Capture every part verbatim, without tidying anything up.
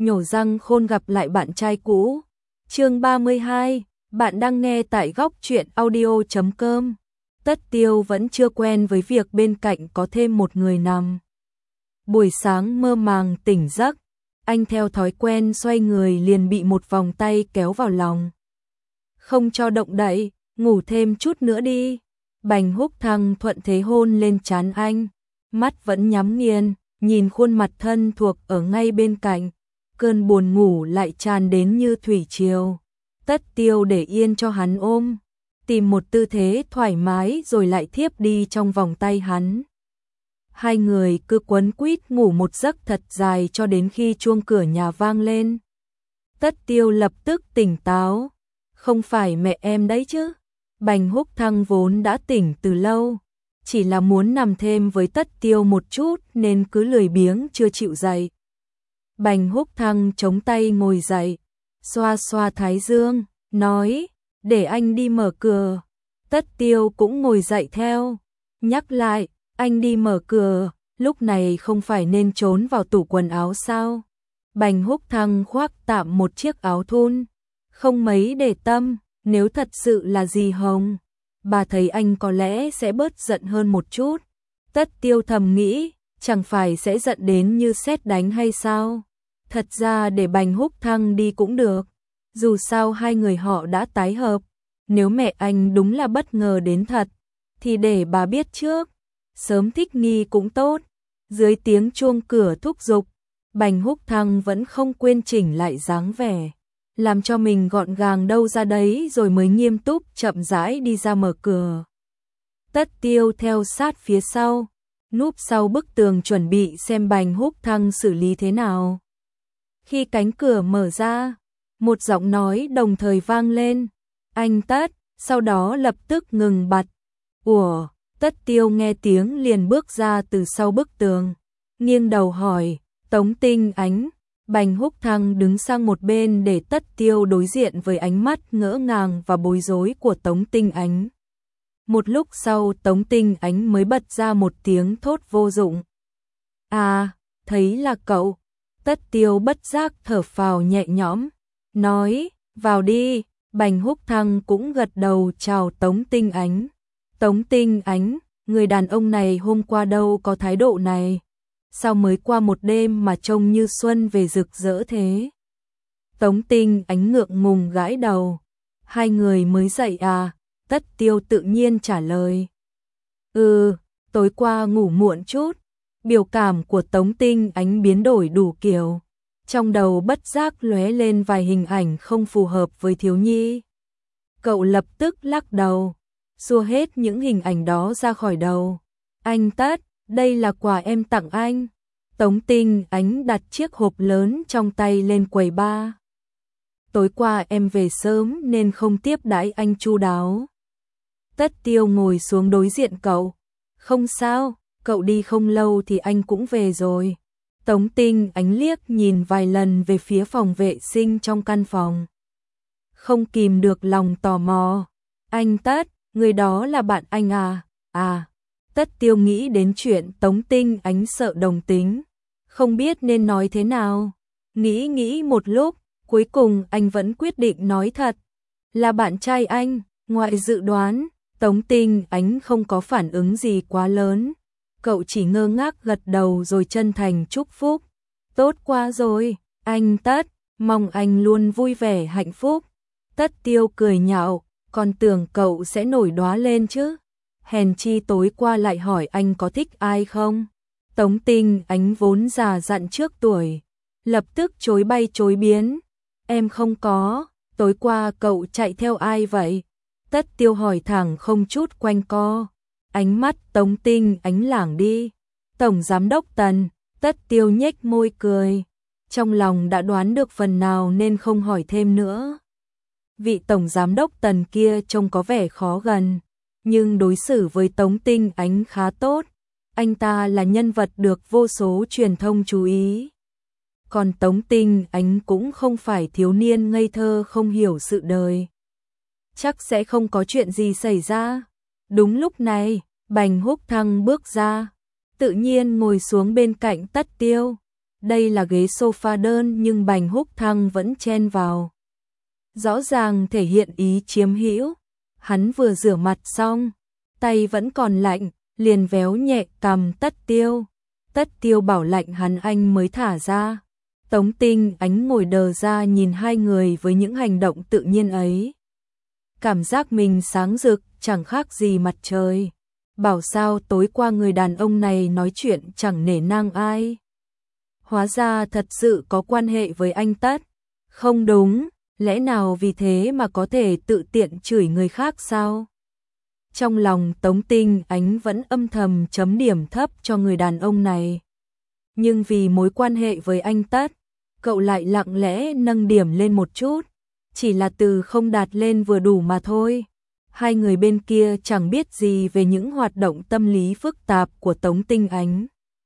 nhổ răng khôn gặp lại bạn trai cũ. Chương ba mươi hai, bạn đang nghe tại góc truyện audio chấm com. Tất Tiêu vẫn chưa quen với việc bên cạnh có thêm một người nằm. Buổi sáng mơ màng tỉnh giấc, anh theo thói quen xoay người liền bị một vòng tay kéo vào lòng. Không cho động đậy, ngủ thêm chút nữa đi. Bành Húc Thăng thuận thế hôn lên trán anh, mắt vẫn nhắm nghiền, nhìn khuôn mặt thân thuộc ở ngay bên cạnh. Cơn buồn ngủ lại tràn đến như thủy triều. Tất Tiêu để yên cho hắn ôm, tìm một tư thế thoải mái rồi lại thiếp đi trong vòng tay hắn. Hai người cứ quấn quýt ngủ một giấc thật dài cho đến khi chuông cửa nhà vang lên. Tất Tiêu lập tức tỉnh táo. Không phải mẹ em đấy chứ? Bành Húc Thăng vốn đã tỉnh từ lâu, chỉ là muốn nằm thêm với Tất Tiêu một chút nên cứ lười biếng chưa chịu dậy. Bành Húc Thăng chống tay ngồi dậy, xoa xoa thái dương, nói, để anh đi mở cửa. Tất Tiêu cũng ngồi dậy theo, nhắc lại, anh đi mở cửa, lúc này không phải nên trốn vào tủ quần áo sao? Bành Húc Thăng khoác tạm một chiếc áo thun, không mấy để tâm, nếu thật sự là dì Hồng, bà thấy anh có lẽ sẽ bớt giận hơn một chút. Tất Tiêu thầm nghĩ, chẳng phải sẽ giận đến như sét đánh hay sao? Thật ra để Bành Húc Thăng đi cũng được, dù sao hai người họ đã tái hợp, nếu mẹ anh đúng là bất ngờ đến thật, thì để bà biết trước, sớm thích nghi cũng tốt. Dưới tiếng chuông cửa thúc giục, Bành Húc Thăng vẫn không quên chỉnh lại dáng vẻ, làm cho mình gọn gàng đâu ra đấy rồi mới nghiêm túc chậm rãi đi ra mở cửa. Tất Tiêu theo sát phía sau, núp sau bức tường chuẩn bị xem Bành Húc Thăng xử lý thế nào. Khi cánh cửa mở ra, một giọng nói đồng thời vang lên, anh Tất, sau đó lập tức ngừng bặt. Ủa, Tất Tiêu nghe tiếng liền bước ra từ sau bức tường, nghiêng đầu hỏi, Tống Tinh Ánh. Bành Húc Thăng đứng sang một bên để Tất Tiêu đối diện với ánh mắt ngỡ ngàng và bối rối của Tống Tinh Ánh. Một lúc sau Tống Tinh Ánh mới bật ra một tiếng thốt vô dụng. À, thấy là cậu. Tất Tiêu bất giác thở phào nhẹ nhõm, nói, vào đi. Bành Húc Thăng cũng gật đầu chào Tống Tinh Ánh. Tống Tinh Ánh, người đàn ông này hôm qua đâu có thái độ này, sao mới qua một đêm mà trông như xuân về rực rỡ thế? Tống Tinh Ánh ngượng ngùng gãi đầu, hai người mới dậy à? Tất Tiêu tự nhiên trả lời, ừ, tối qua ngủ muộn chút. Biểu cảm của Tống Tinh Ánh biến đổi đủ kiểu, trong đầu bất giác lóe lên vài hình ảnh không phù hợp với thiếu nhi. Cậu lập tức lắc đầu, xua hết những hình ảnh đó ra khỏi đầu. Anh Tất, đây là quà em tặng anh. Tống Tinh Ánh đặt chiếc hộp lớn trong tay lên quầy bar. Tối qua em về sớm nên không tiếp đãi anh chu đáo. Tất Tiêu ngồi xuống đối diện cậu. Không sao, cậu đi không lâu thì anh cũng về rồi. Tống Tinh Ánh liếc nhìn vài lần về phía phòng vệ sinh trong căn phòng, không kìm được lòng tò mò. Anh Tất, người đó là bạn anh à? À. Tất Tiêu nghĩ đến chuyện Tống Tinh Ánh sợ đồng tính, không biết nên nói thế nào. Nghĩ nghĩ một lúc, cuối cùng anh vẫn quyết định nói thật. Là bạn trai anh. Ngoài dự đoán, Tống Tinh Ánh không có phản ứng gì quá lớn. Cậu chỉ ngơ ngác gật đầu rồi chân thành chúc phúc. Tốt quá rồi, anh Tất, mong anh luôn vui vẻ hạnh phúc. Tất Tiêu cười nhạo, còn tưởng cậu sẽ nổi đoá lên chứ. Hèn chi tối qua lại hỏi anh có thích ai không. Tống Tinh Ánh vốn già dặn trước tuổi, lập tức chối bay chối biến. Em không có, tối qua cậu chạy theo ai vậy? Tất Tiêu hỏi thẳng không chút quanh co. Ánh mắt Tống Tinh Ánh lảng đi. Tổng giám đốc Tần. Tất Tiêu nhếch môi cười, trong lòng đã đoán được phần nào nên không hỏi thêm nữa. Vị tổng giám đốc Tần kia trông có vẻ khó gần, nhưng đối xử với Tống Tinh Ánh khá tốt. Anh ta là nhân vật được vô số truyền thông chú ý. Còn Tống Tinh Ánh cũng không phải thiếu niên ngây thơ không hiểu sự đời, chắc sẽ không có chuyện gì xảy ra. Đúng lúc này, Bành Húc Thăng bước ra, tự nhiên ngồi xuống bên cạnh Tất Tiêu. Đây là ghế sofa đơn nhưng Bành Húc Thăng vẫn chen vào. Rõ ràng thể hiện ý chiếm hữu. Hắn vừa rửa mặt xong, tay vẫn còn lạnh, liền véo nhẹ cằm Tất Tiêu. Tất Tiêu bảo lạnh hắn anh mới thả ra. Tống Tinh Ánh ngồi đờ ra nhìn hai người với những hành động tự nhiên ấy. Cảm giác mình sáng rực, chẳng khác gì mặt trời. Bảo sao tối qua người đàn ông này nói chuyện chẳng nể nang ai. Hóa ra thật sự có quan hệ với anh Tất. Không đúng, lẽ nào vì thế mà có thể tự tiện chửi người khác sao? Trong lòng Tống Tinh Ánh vẫn âm thầm chấm điểm thấp cho người đàn ông này. Nhưng vì mối quan hệ với anh Tất, cậu lại lặng lẽ nâng điểm lên một chút. Chỉ là từ không đạt lên vừa đủ mà thôi. Hai người bên kia chẳng biết gì về những hoạt động tâm lý phức tạp của Tống Tinh Ánh.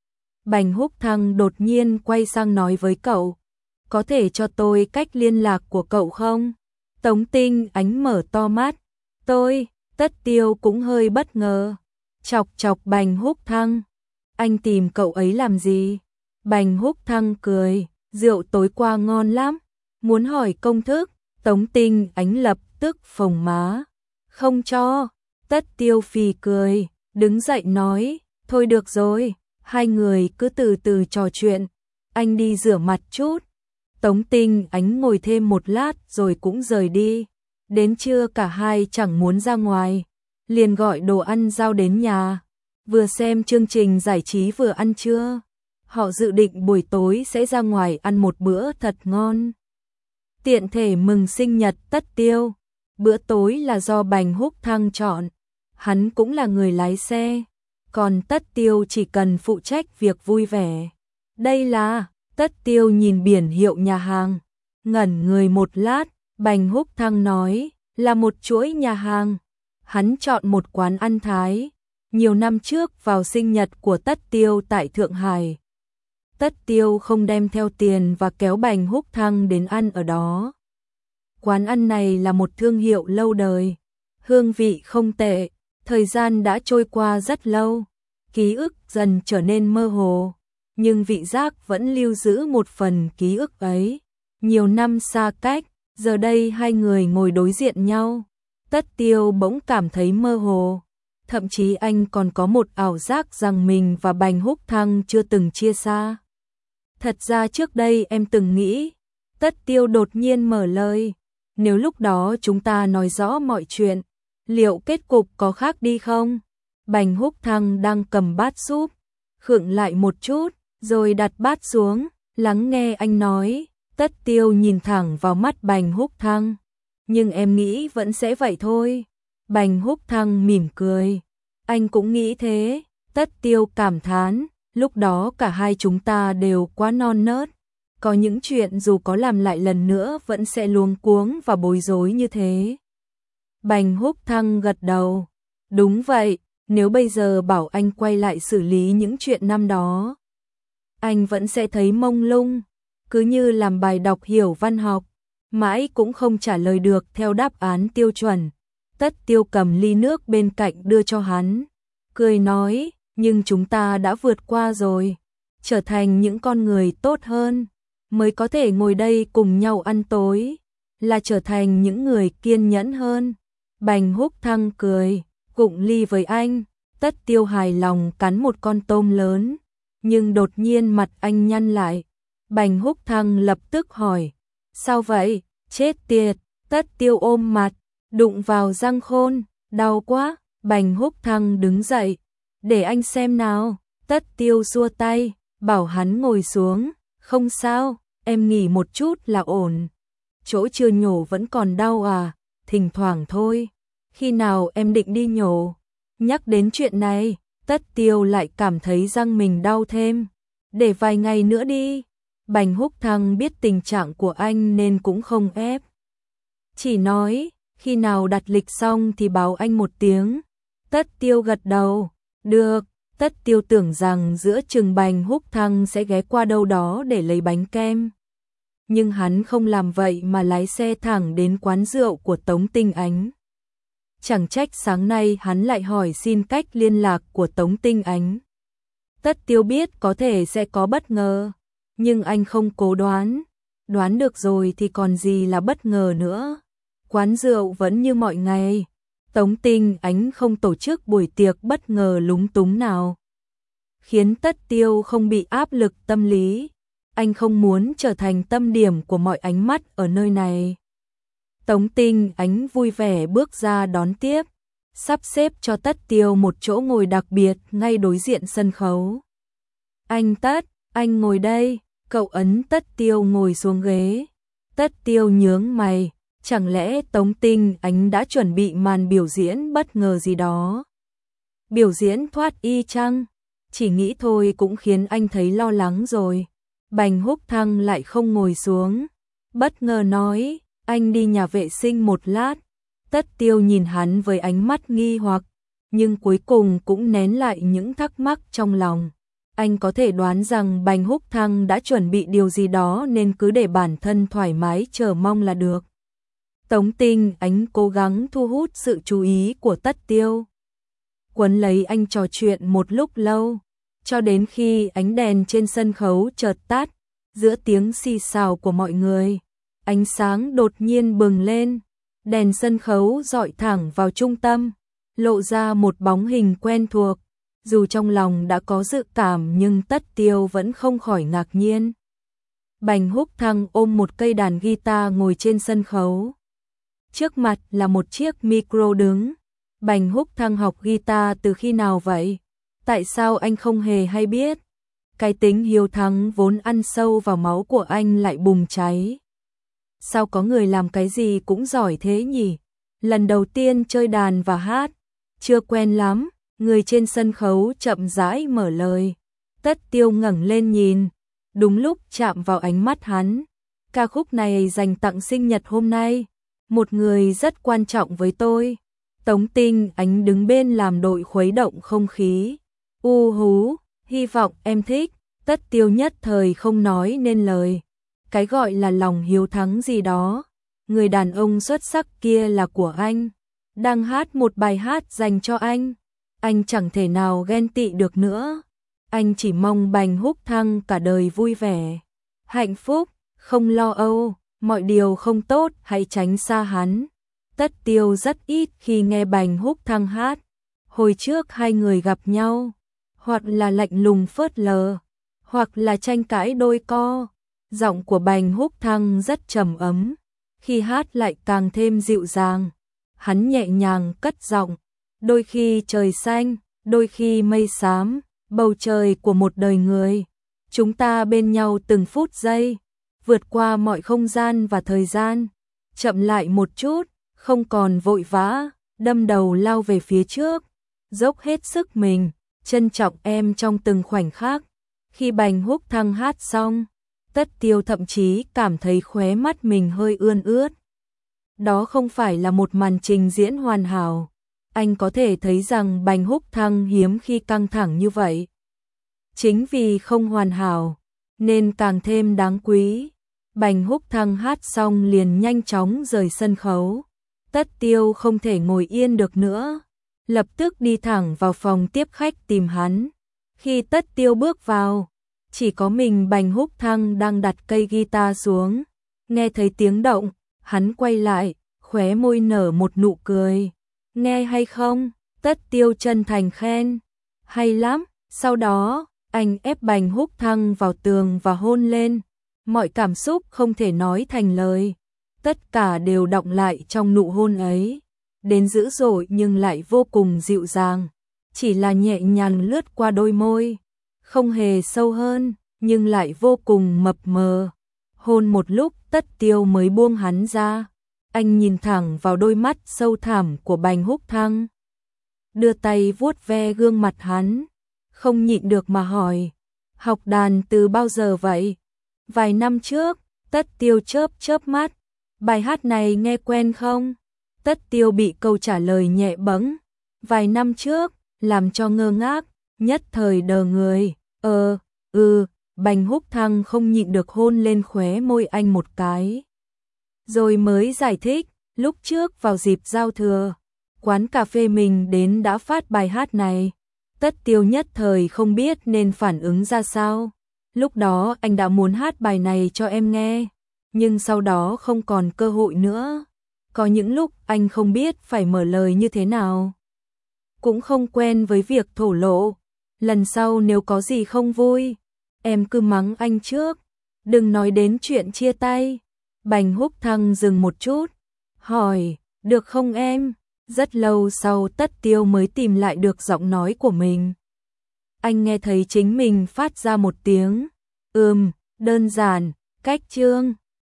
Bành Húc Thăng đột nhiên quay sang nói với cậu. Có thể cho tôi cách liên lạc của cậu không? Tống Tinh Ánh mở to mắt. Tôi, Tất Tiêu cũng hơi bất ngờ. Chọc chọc Bành Húc Thăng. Anh tìm cậu ấy làm gì? Bành Húc Thăng cười. Rượu tối qua ngon lắm. Muốn hỏi công thức. Tống Tinh Ánh lập tức phồng má. Không cho. Tất Tiêu phì cười. Đứng dậy nói. Thôi được rồi. Hai người cứ từ từ trò chuyện. Anh đi rửa mặt chút. Tống Tinh Ánh ngồi thêm một lát rồi cũng rời đi. Đến trưa cả hai chẳng muốn ra ngoài. Liền gọi đồ ăn giao đến nhà. Vừa xem chương trình giải trí vừa ăn trưa. Họ dự định buổi tối sẽ ra ngoài ăn một bữa thật ngon. Tiện thể mừng sinh nhật Tất Tiêu. Bữa tối là do Bành Húc Thăng chọn. Hắn cũng là người lái xe. Còn Tất Tiêu chỉ cần phụ trách việc vui vẻ. Đây là... Tất Tiêu nhìn biển hiệu nhà hàng. Ngẩn người một lát. Bành Húc Thăng nói. Là một chuỗi nhà hàng. Hắn chọn một quán ăn Thái. Nhiều năm trước vào sinh nhật của Tất Tiêu tại Thượng Hải. Tất Tiêu không đem theo tiền và kéo Bành Húc Thăng đến ăn ở đó. Quán ăn này là một thương hiệu lâu đời. Hương vị không tệ. Thời gian đã trôi qua rất lâu. Ký ức dần trở nên mơ hồ. Nhưng vị giác vẫn lưu giữ một phần ký ức ấy. Nhiều năm xa cách, giờ đây hai người ngồi đối diện nhau. Tất Tiêu bỗng cảm thấy mơ hồ. Thậm chí anh còn có một ảo giác rằng mình và Bành Húc Thăng chưa từng chia xa. Thật ra trước đây em từng nghĩ. Tất Tiêu đột nhiên mở lời. Nếu lúc đó chúng ta nói rõ mọi chuyện, liệu kết cục có khác đi không? Bành Húc Thăng đang cầm bát súp, khựng lại một chút, rồi đặt bát xuống, lắng nghe anh nói. Tất Tiêu nhìn thẳng vào mắt Bành Húc Thăng. Nhưng em nghĩ vẫn sẽ vậy thôi. Bành Húc Thăng mỉm cười. Anh cũng nghĩ thế. Tất Tiêu cảm thán. Lúc đó cả hai chúng ta đều quá non nớt. Có những chuyện dù có làm lại lần nữa vẫn sẽ luống cuống và bối rối như thế. Bành Húc Thăng gật đầu. Đúng vậy, nếu bây giờ bảo anh quay lại xử lý những chuyện năm đó, anh vẫn sẽ thấy mông lung, cứ như làm bài đọc hiểu văn học, mãi cũng không trả lời được theo đáp án tiêu chuẩn. Tất Tiêu cầm ly nước bên cạnh đưa cho hắn, cười nói, nhưng chúng ta đã vượt qua rồi, trở thành những con người tốt hơn, mới có thể ngồi đây cùng nhau ăn tối, là trở thành những người kiên nhẫn hơn. Bành Húc Thăng cười, cụng ly với anh. Tất Tiêu hài lòng cắn một con tôm lớn, nhưng đột nhiên mặt anh nhăn lại. Bành Húc Thăng lập tức hỏi, sao vậy? Chết tiệt. Tất Tiêu ôm mặt, đụng vào răng khôn, đau quá. Bành Húc Thăng đứng dậy, để anh xem nào. Tất Tiêu xua tay, bảo hắn ngồi xuống. Không sao, em nghỉ một chút là ổn. Chỗ chưa nhổ vẫn còn đau à? Thỉnh thoảng thôi. Khi nào em định đi nhổ? Nhắc đến chuyện này, Tất Tiêu lại cảm thấy răng mình đau thêm. Để vài ngày nữa đi. Bành Húc Thăng biết tình trạng của anh nên cũng không ép. Chỉ nói, khi nào đặt lịch xong thì báo anh một tiếng. Tất Tiêu gật đầu. Được. Tất Tiêu tưởng rằng giữa chừng Bành Húc Thăng sẽ ghé qua đâu đó để lấy bánh kem. Nhưng hắn không làm vậy mà lái xe thẳng đến quán rượu của Tống Tinh Ánh. Chẳng trách sáng nay hắn lại hỏi xin cách liên lạc của Tống Tinh Ánh. Tất Tiêu biết có thể sẽ có bất ngờ, nhưng anh không cố đoán. Đoán được rồi thì còn gì là bất ngờ nữa. Quán rượu vẫn như mọi ngày. Tống Tinh Ánh không tổ chức buổi tiệc bất ngờ lúng túng nào, khiến Tất Tiêu không bị áp lực tâm lý. Anh không muốn trở thành tâm điểm của mọi ánh mắt ở nơi này. Tống Tinh Ánh vui vẻ bước ra đón tiếp, sắp xếp cho Tất Tiêu một chỗ ngồi đặc biệt ngay đối diện sân khấu. Anh Tất, anh ngồi đây, cậu ấn Tất Tiêu ngồi xuống ghế. Tất Tiêu nhướng mày, chẳng lẽ Tống Tinh Ánh đã chuẩn bị màn biểu diễn bất ngờ gì đó? Biểu diễn thoát y chăng? Chỉ nghĩ thôi cũng khiến anh thấy lo lắng rồi. Bành Húc Thăng lại không ngồi xuống, bất ngờ nói, anh đi nhà vệ sinh một lát. Tất Tiêu nhìn hắn với ánh mắt nghi hoặc, nhưng cuối cùng cũng nén lại những thắc mắc trong lòng. Anh có thể đoán rằng Bành Húc Thăng đã chuẩn bị điều gì đó nên cứ để bản thân thoải mái chờ mong là được. Tống Tinh Ánh cố gắng thu hút sự chú ý của Tất Tiêu, quấn lấy anh trò chuyện một lúc lâu, cho đến khi ánh đèn trên sân khấu chợt tắt, giữa tiếng xì xào của mọi người, ánh sáng đột nhiên bừng lên, đèn sân khấu dọi thẳng vào trung tâm, lộ ra một bóng hình quen thuộc. Dù trong lòng đã có dự cảm nhưng Tất Tiêu vẫn không khỏi ngạc nhiên. Bành Húc Thăng ôm một cây đàn guitar ngồi trên sân khấu. Trước mặt là một chiếc micro đứng. Bành Húc Thăng học guitar từ khi nào vậy? Tại sao anh không hề hay biết? Cái tính hiếu thắng vốn ăn sâu vào máu của anh lại bùng cháy. Sao có người làm cái gì cũng giỏi thế nhỉ? Lần đầu tiên chơi đàn và hát, chưa quen lắm. Người trên sân khấu chậm rãi mở lời. Tất Tiêu ngẩng lên nhìn, đúng lúc chạm vào ánh mắt hắn. Ca khúc này dành tặng sinh nhật hôm nay, một người rất quan trọng với tôi. Tống Tinh Ánh đứng bên làm đội khuấy động không khí. U hú, hy vọng em thích. Tất Tiêu nhất thời không nói nên lời. Cái gọi là lòng hiếu thắng gì đó, người đàn ông xuất sắc kia là của anh, đang hát một bài hát dành cho anh. Anh chẳng thể nào ghen tị được nữa. Anh chỉ mong Bành Húc Thăng cả đời vui vẻ, hạnh phúc, không lo âu, mọi điều không tốt hãy tránh xa hắn. Tất Tiêu rất ít khi nghe Bành Húc Thăng hát. Hồi trước hai người gặp nhau, hoặc là lạnh lùng phớt lờ, hoặc là tranh cãi đôi co. Giọng của Bành Húc Thăng rất trầm ấm, khi hát lại càng thêm dịu dàng. Hắn nhẹ nhàng cất giọng, đôi khi trời xanh, đôi khi mây xám, bầu trời của một đời người. Chúng ta bên nhau từng phút giây, vượt qua mọi không gian và thời gian. Chậm lại một chút, không còn vội vã, đâm đầu lao về phía trước, dốc hết sức mình, trân trọng em trong từng khoảnh khắc. Khi Bành Húc Thăng hát xong, Tất Tiêu thậm chí cảm thấy khóe mắt mình hơi ươn ướt. Đó không phải là một màn trình diễn hoàn hảo. Anh có thể thấy rằng Bành Húc Thăng hiếm khi căng thẳng như vậy. Chính vì không hoàn hảo, nên càng thêm đáng quý. Bành Húc Thăng hát xong liền nhanh chóng rời sân khấu. Tất Tiêu không thể ngồi yên được nữa, lập tức đi thẳng vào phòng tiếp khách tìm hắn. Khi Tất Tiêu bước vào, chỉ có mình Bành Húc Thăng đang đặt cây guitar xuống. Nghe thấy tiếng động, hắn quay lại, khóe môi nở một nụ cười. Nghe hay không? Tất Tiêu chân thành khen. Hay lắm. Sau đó, anh ép Bành Húc Thăng vào tường và hôn lên. Mọi cảm xúc không thể nói thành lời. Tất cả đều đọng lại trong nụ hôn ấy. Đến dữ dội nhưng lại vô cùng dịu dàng. Chỉ là nhẹ nhàng lướt qua đôi môi. Không hề sâu hơn, nhưng lại vô cùng mập mờ. Hôn một lúc Tất Tiêu mới buông hắn ra. Anh nhìn thẳng vào đôi mắt sâu thẳm của Bành Húc Thăng, đưa tay vuốt ve gương mặt hắn, không nhịn được mà hỏi, học đàn từ bao giờ vậy? Vài năm trước. Tất Tiêu chớp chớp mắt, bài hát này nghe quen không? Tất Tiêu bị câu trả lời nhẹ bẫng, vài năm trước, làm cho ngơ ngác, nhất thời đờ người. Ờ, ừ, Bành Húc Thăng không nhịn được hôn lên khóe môi anh một cái. Rồi mới giải thích, lúc trước vào dịp giao thừa, quán cà phê mình đến đã phát bài hát này. Tất Tiêu nhất thời không biết nên phản ứng ra sao. Lúc đó anh đã muốn hát bài này cho em nghe, nhưng sau đó không còn cơ hội nữa. Có những lúc anh không biết phải mở lời như thế nào. Cũng không quen với việc thổ lộ. Lần sau nếu có gì không vui, em cứ mắng anh trước. Đừng nói đến chuyện chia tay. Bành Húc Thăng dừng một chút, hỏi, được không em? Rất lâu sau Tất Tiêu mới tìm lại được giọng nói của mình. Anh nghe thấy chính mình phát ra một tiếng, ừm, đơn giản, cách chương.